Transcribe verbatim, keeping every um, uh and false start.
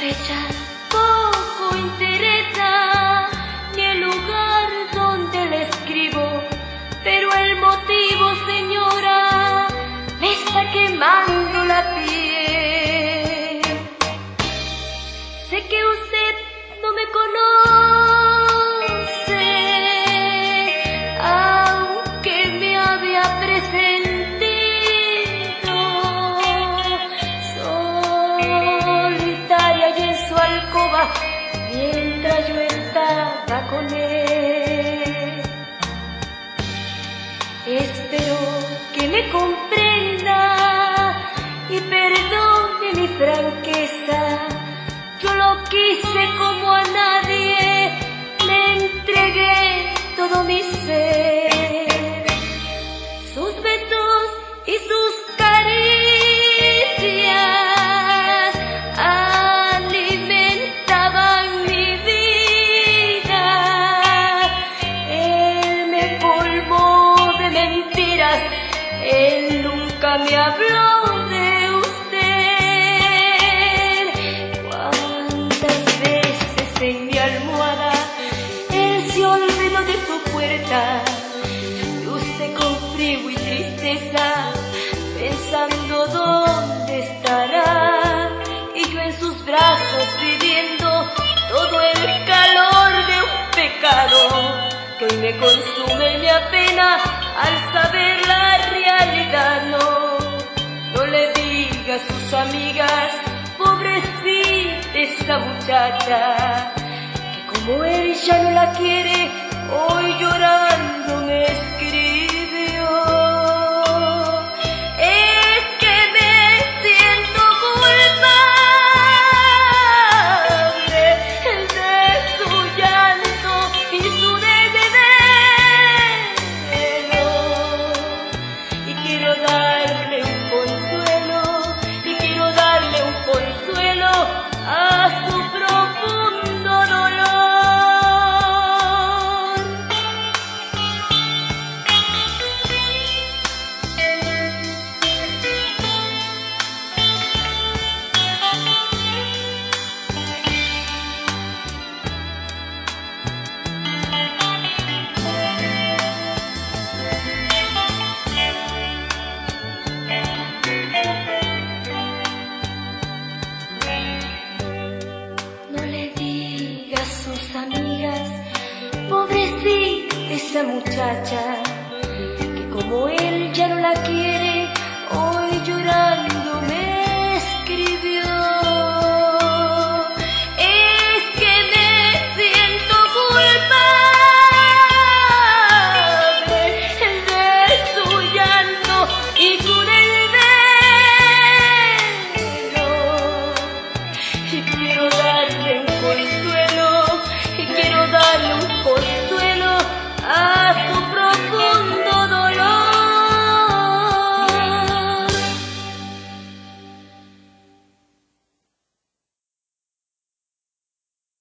fecha poco interesa, ni el lugar donde le escribo, pero el motivo, señora, me está quemando la piel. Sé que usted no me conoce, aunque me había presentido, solitaria y en su alcoba, mientras yo estaba con él. Espero que me comprenda y perdone mi franqueza. Yo lo quise como a nadie, le entregué todo mi ser. Sus besos y sus caricias alimentaban mi vida. Él me colmó de mentiras, él nunca me habló de usted. Cuántas veces en mi almohada él se olvidó de su puerta, y usted con frío y tristeza pensando dónde estará, y yo en sus brazos viviendo todo el calor de un pecado que hoy me consume y me apena al saber la realidad. No, no le diga a sus amigas, pobrecita esa muchacha, que como él ya no la quiere, hoy llorando me escribió. Es que me siento culpable de su llanto y su desvelo, y quiero darle un consuelo, y quiero darle un consuelo a su profundo dolor. No le diga a sus amigas, pobrecita esa muchacha, que como él ya no la quiere,